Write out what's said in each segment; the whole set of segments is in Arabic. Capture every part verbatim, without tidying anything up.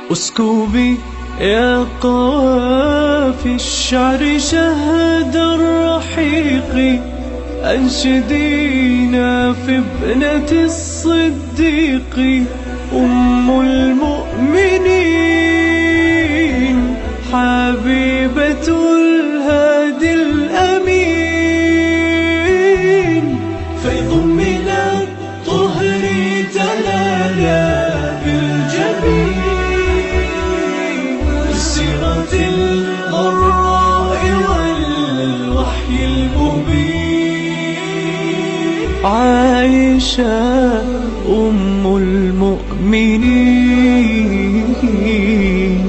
اسكبي يا قوافي الشعر شهد الرحيق، أنشدينا في ابنة الصديق أم المؤمنين، حبيبة الهادي الأمين. فيض من الطهر تلالا بالجبين، بالسيرة الغراء والوحي المبين. عائشة أم المؤمنين،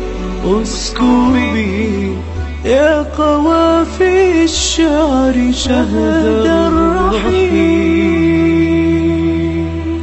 اسكبي يا قوافي الشعر شهد الرحيق.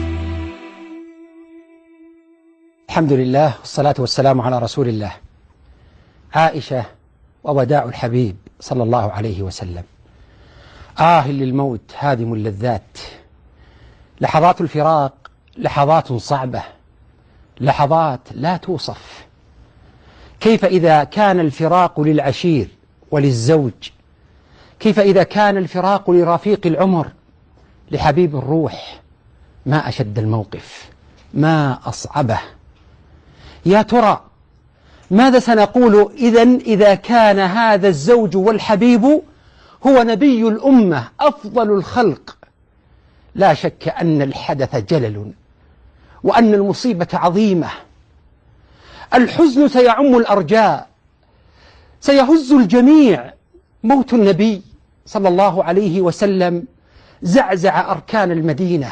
الحمد لله والصلاة والسلام على رسول الله. عائشة ووداع الحبيب صلى الله عليه وسلم. آه للموت هادم اللذات، لحظات الفراق لحظات صعبة، لحظات لا توصف. كيف إذا كان الفراق للعشير وللزوج؟ كيف إذا كان الفراق لرفيق العمر، لحبيب الروح؟ ما أشد الموقف، ما أصعبه. يا ترى ماذا سنقول إذن إذا كان هذا الزوج والحبيب هو نبي الأمة أفضل الخلق؟ لا شك أن الحدث جلل، وأن المصيبة عظيمة. الحزن سيعم الأرجاء، سيهز الجميع. موت النبي صلى الله عليه وسلم زعزع أركان المدينة،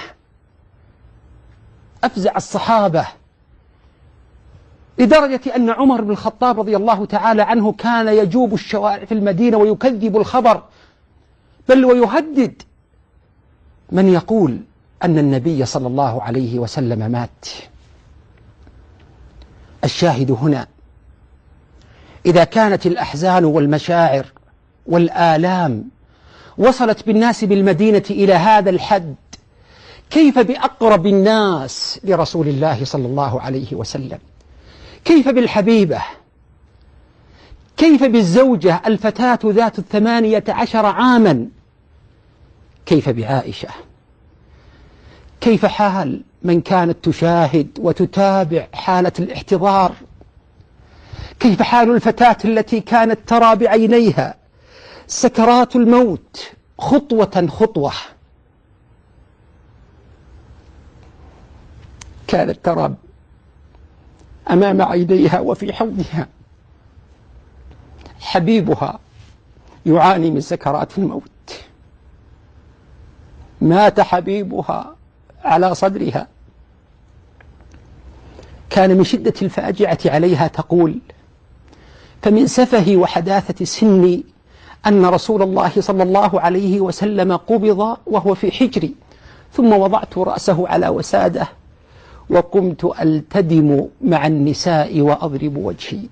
أفزع الصحابة، لدرجة أن عمر بن الخطاب رضي الله تعالى عنه كان يجوب الشوارع في المدينة ويكذب الخبر، بل ويهدد من يقول أن النبي صلى الله عليه وسلم مات. الشاهد هنا، إذا كانت الأحزان والمشاعر والآلام وصلت بالناس بالمدينة إلى هذا الحد، كيف بأقرب الناس لرسول الله صلى الله عليه وسلم؟ كيف بالحبيبة؟ كيف بالزوجة الفتاة ذات الثمانية عشر عاما؟ كيف بعائشة؟ كيف حال من كانت تشاهد وتتابع حالة الاحتضار؟ كيف حال الفتاة التي كانت ترى بعينيها سكرات الموت خطوة خطوة؟ كانت ترى أمام عينيها وفي حوضها حبيبها يعاني من سكرات الموت. مات حبيبها على صدرها. كان من شدة الفاجعة عليها تقول: فمن سفه وحداثة سني أن رسول الله صلى الله عليه وسلم قبض وهو في حجري، ثم وضعت رأسه على وساده وقمت ألتدم مع النساء وأضرب وجهي.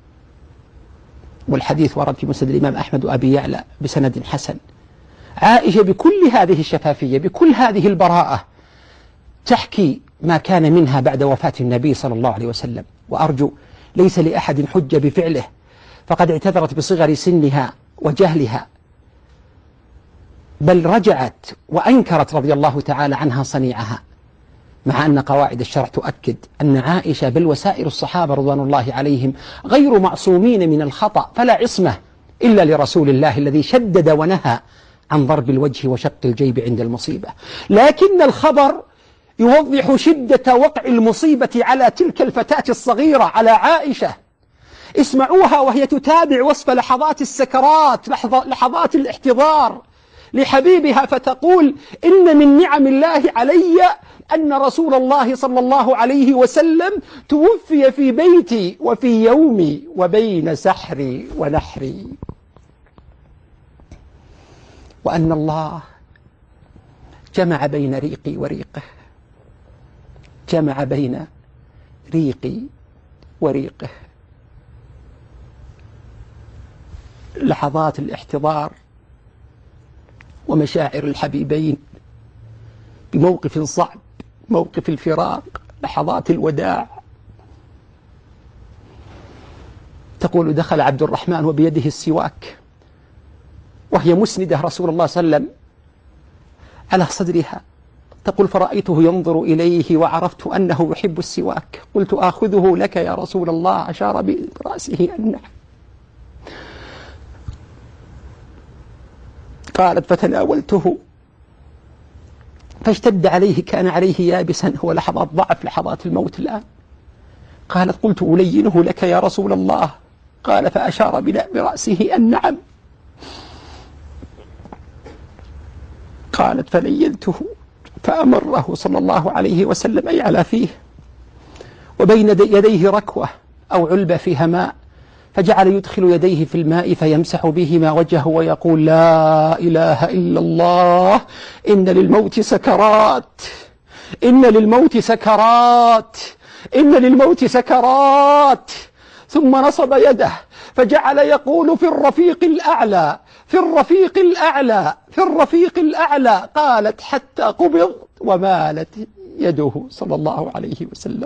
والحديث ورد في مسند الإمام أحمد وأبي يعلى بسند حسن. عائشة بكل هذه الشفافية، بكل هذه البراءة، تحكي ما كان منها بعد وفاة النبي صلى الله عليه وسلم. وأرجو ليس لأحد حجة بفعله، فقد اعتذرت بصغر سنها وجهلها، بل رجعت وأنكرت رضي الله تعالى عنها صنيعها، مع أن قواعد الشرع تؤكد أن عائشة بل وسائر الصحابة رضوان الله عليهم غير معصومين من الخطأ، فلا عصمة إلا لرسول الله الذي شدد ونهى عن ضرب الوجه وشق الجيب عند المصيبة. لكن الخبر يوضح شدة وقع المصيبة على تلك الفتاة الصغيرة، على عائشة. اسمعوها وهي تتابع وصف لحظات السكرات، لحظات الاحتضار لحبيبها، فتقول: إن من نعم الله علي أن رسول الله صلى الله عليه وسلم توفي في بيتي وفي يومي وبين سحري ونحري، وأن الله جمع بين ريقي وريقه، جمع بين ريقي وريقه. لحظات الاحتضار ومشاعر الحبيبين بموقف صعب، موقف الفراق، لحظات الوداع، تقول دخل عبد الرحمن وبيده السواك وهي مسندة رسول الله صلى الله عليه وسلم على صدرها. تقول فرأيته ينظر إليه وعرفت أنه يحب السواك، قلت آخذه لك يا رسول الله، أشار برأسه أن قالت فتناولته فاشتد عليه، كان عليه يابسا، هو لحظات ضعف، لحظات الموت الآن. قالت قلت ألينه لك يا رسول الله، قال فأشار برأسه أن نعم. قالت فلينته فأمره صلى الله عليه وسلم أي على فيه، وبين يديه ركوة أو علبة فيها ماء، فجعل يدخل يديه في الماء فيمسح بهما وجهه ويقول لا إله إلا الله، إن للموت سكرات، إن للموت سكرات، إن للموت سكرات. ثم نصب يده فجعل يقول في الرفيق الأعلى، في الرفيق الأعلى، في الرفيق الأعلى. قالت حتى قبض ومالت يده صلى الله عليه وسلم.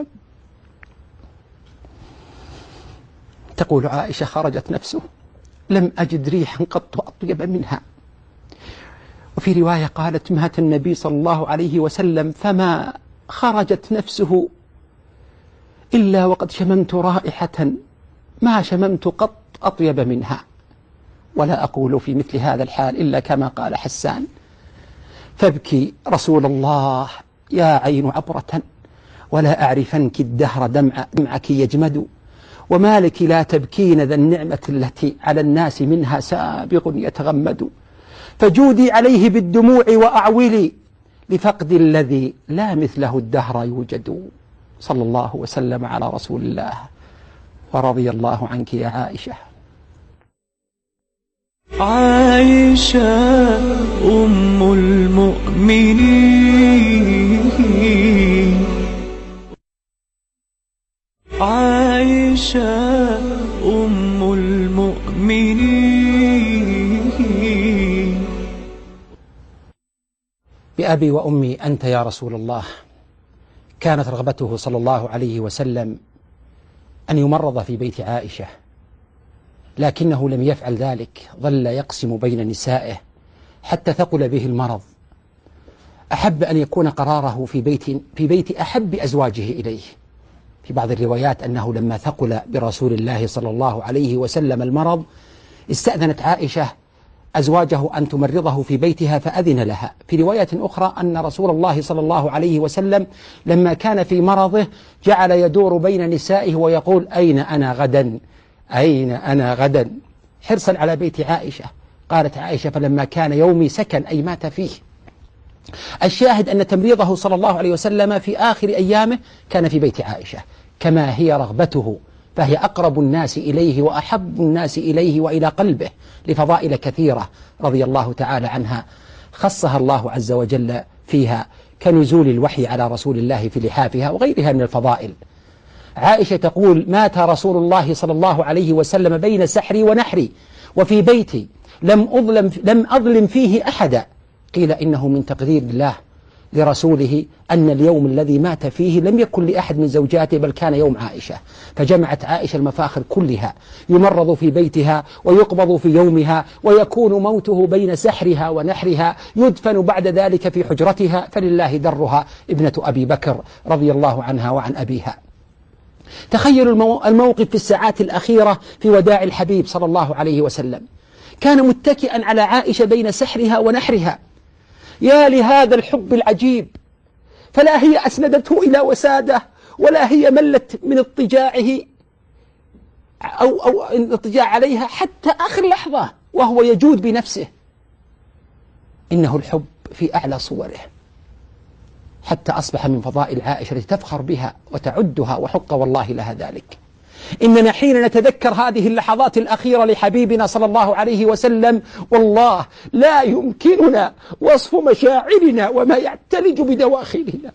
تقول عائشة خرجت نفسه لم أجد ريحا قط أطيب منها. وفي رواية قالت مات النبي صلى الله عليه وسلم فما خرجت نفسه إلا وقد شممت رائحة ما شممت قط أطيب منها. ولا أقول في مثل هذا الحال إلا كما قال حسان فابكي رسول الله يا عين عبرة ولا أعرفنك الدهر دمع دمعك يجمد، وما لك لا تبكين ذا النعمة التي على الناس منها سابق يتغمد، فجودي عليه بالدموع وأعولي لفقد الذي لا مثله الدهر يوجد. صلى الله وسلم على رسول الله ورضي الله عنك يا عائشة. عائشة أم المؤمنين، عائشة أم المؤمنين. بأبي وأمي أنت يا رسول الله. كانت رغبته صلى الله عليه وسلم أن يمرض في بيت عائشة، لكنه لم يفعل ذلك، ظل يقسم بين نسائه حتى ثقل به المرض. أحب أن يكون قراره في بيت في بيت أحب أزواجه إليه. في بعض الروايات أنه لما ثقل برسول الله صلى الله عليه وسلم المرض استأذنت عائشة أزواجه أن تمرضه في بيتها فأذن لها. في رواية أخرى أن رسول الله صلى الله عليه وسلم لما كان في مرضه جعل يدور بين نسائه ويقول أين أنا غدا، أين أنا غدا، حرصا على بيت عائشة. قالت عائشة فلما كان يومي سكن أي مات فيه. الشاهد أن تمريضه صلى الله عليه وسلم في آخر أيامه كان في بيت عائشة، كما هي رغبته، فهي أقرب الناس إليه وأحب الناس إليه وإلى قلبه لفضائل كثيرة رضي الله تعالى عنها خصها الله عز وجل فيها، كنزول الوحي على رسول الله في لحافها وغيرها من الفضائل. عائشة تقول مات رسول الله صلى الله عليه وسلم بين سحري ونحري وفي بيتي لم أظلم, لم أظلم فيه أحدا. قيل إنه من تقدير الله لرسوله أن اليوم الذي مات فيه لم يكن لأحد من زوجاته بل كان يوم عائشة، فجمعت عائشة المفاخر كلها، يمرض في بيتها ويقبض في يومها ويكون موته بين سحرها ونحرها، يدفن بعد ذلك في حجرتها، فلله درها ابنة أبي بكر رضي الله عنها وعن أبيها. تخيلوا الموقف في الساعات الأخيرة في وداع الحبيب صلى الله عليه وسلم، كان متكئا على عائشة بين سحرها ونحرها. يا لهذا الحب العجيب، فلا هي أسندته إلى وساده ولا هي ملت من اضطجاعه أو, أو الاضطجاع عليها حتى آخر لحظة وهو يجود بنفسه. إنه الحب في أعلى صوره، حتى أصبح من فضائل عائشة التي تفخر بها وتعدها وحق والله لها ذلك. إننا حين نتذكر هذه اللحظات الأخيرة لحبيبنا صلى الله عليه وسلم والله لا يمكننا وصف مشاعرنا وما يعتلج بدواخلنا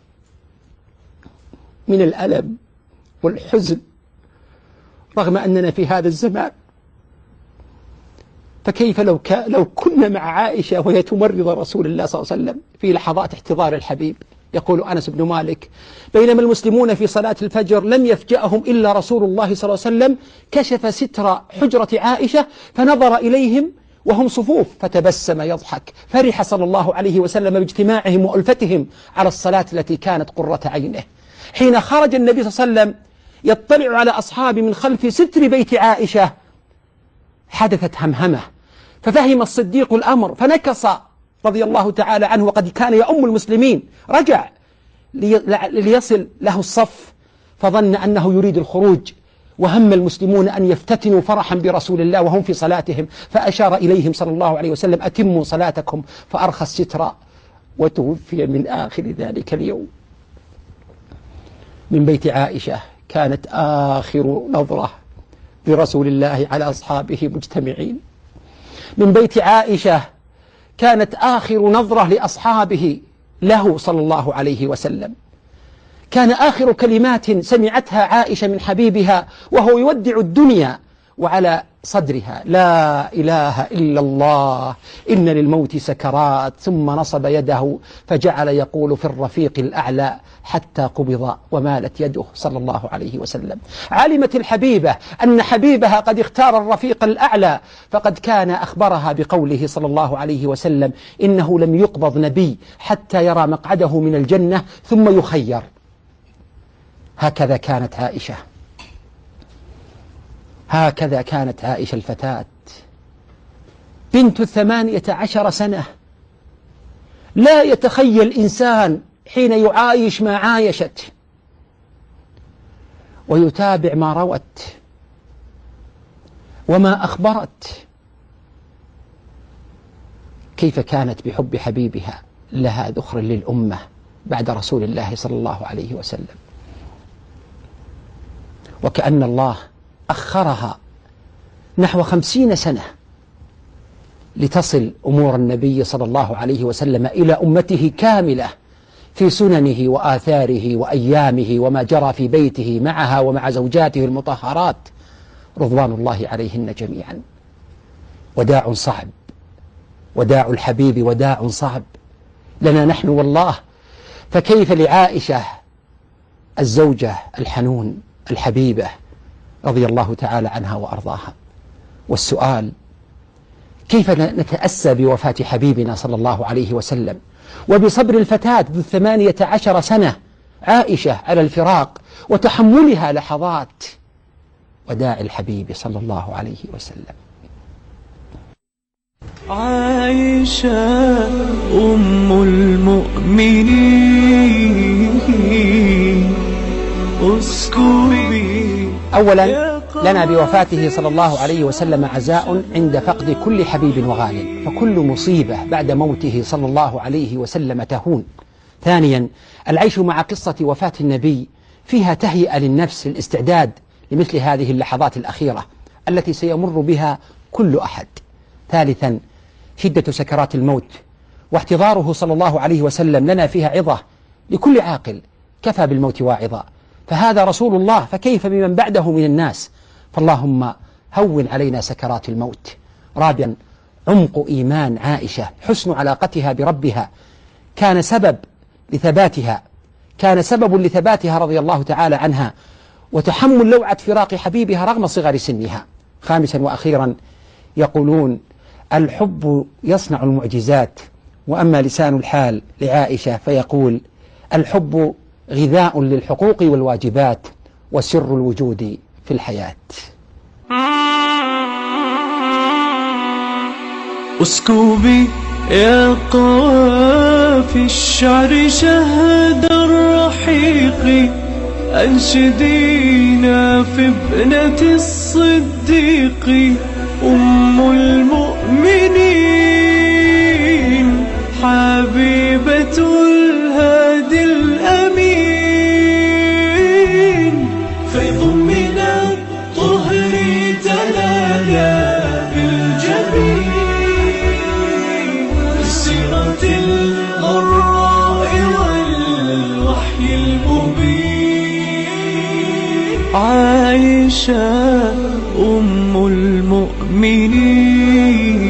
من الألم والحزن رغم أننا في هذا الزمان. فكيف لو, لو كنا مع عائشة وهي تمرض رسول الله صلى الله عليه وسلم في لحظات احتضار الحبيب؟ يقول أنس بن مالك: بينما المسلمون في صلاة الفجر لم يفجأهم إلا رسول الله صلى الله عليه وسلم كشف ستر حجرة عائشة فنظر إليهم وهم صفوف فتبسم يضحك، فرح صلى الله عليه وسلم باجتماعهم وألفتهم على الصلاة التي كانت قرة عينه. حين خرج النبي صلى الله عليه وسلم يطلع على أصحابه من خلف ستر بيت عائشة حدثت همهمة، ففهم الصديق الأمر فنكص رضي الله تعالى عنه، وقد كان يؤم المسلمين، رجع ليصل له الصف فظن أنه يريد الخروج، وهم المسلمون أن يفتتنوا فرحا برسول الله وهم في صلاتهم، فأشار إليهم صلى الله عليه وسلم: أتموا صلاتكم، فأرخى الستر وتوفي من آخر ذلك اليوم. من بيت عائشة كانت آخر نظرة برسول الله على أصحابه مجتمعين. من بيت عائشة كانت آخر نظرة لأصحابه له صلى الله عليه وسلم. كان آخر كلمات سمعتها عائشة من حبيبها وهو يودع الدنيا وعلى صدرها: لا إله إلا الله إن للموت سكرات. ثم نصب يده فجعل يقول في الرفيق الأعلى حتى قبض ومالت يده صلى الله عليه وسلم. علمت الحبيبة أن حبيبها قد اختار الرفيق الأعلى، فقد كان أخبرها بقوله صلى الله عليه وسلم: إنه لم يقبض نبي حتى يرى مقعده من الجنة ثم يخير. هكذا كانت عائشة، هكذا كانت عائشة الفتاة بنت الثمانية عشر سنة. لا يتخيل إنسان حين يعايش ما عايشت ويتابع ما روت وما أخبرت كيف كانت بحب حبيبها لها ذخر للأمة بعد رسول الله صلى الله عليه وسلم. وكأن الله أخرها نحو خمسين سنة لتصل أمور النبي صلى الله عليه وسلم إلى أمته كاملة في سننه وآثاره وأيامه وما جرى في بيته معها ومع زوجاته المطهرات رضوان الله عليهن جميعا. وداع صعب، وداع الحبيب وداع صعب لنا نحن والله، فكيف لعائشة الزوجة الحنون الحبيبة رضي الله تعالى عنها وأرضاها؟ والسؤال: كيف نتأسى بوفاة حبيبنا صلى الله عليه وسلم وبصبر الفتاة ذو الثمانية عشر سنة عائشة على الفراق وتحملها لحظات وداع الحبيب صلى الله عليه وسلم؟ عائشة أم المؤمنين اسكبي. أولا لنا بوفاته صلى الله عليه وسلم عزاء عند فقد كل حبيب وغال، فكل مصيبة بعد موته صلى الله عليه وسلم تهون. ثانيا العيش مع قصة وفاة النبي فيها تهيئة للنفس للاستعداد لمثل هذه اللحظات الأخيرة التي سيمر بها كل أحد. ثالثا شدة سكرات الموت واحتضاره صلى الله عليه وسلم لنا فيها عظة لكل عاقل، كفى بالموت واعظا، فهذا رسول الله فكيف بمن بعده من الناس؟ فاللهم هون علينا سكرات الموت. رابعا عمق إيمان عائشة، حسن علاقتها بربها كان سبب لثباتها، كان سبب لثباتها رضي الله تعالى عنها وتحمل لوعة فراق حبيبها رغم صغر سنها. خامسا وأخيرا يقولون: الحب يصنع المعجزات، وأما لسان الحال لعائشة فيقول: الحب غذاء للحقوق والواجبات وسر الوجود في الحياة. اسكبي يا قوافي الشعر شهد الرحيق، أنشدينا في ابنة الصديق أم المؤمنين، حبيبة الهادي الأمين، فيض من الطهر تلالا بالجبين، بالسيرة الغراء والوحي المبين. عائشة أم المؤمنين.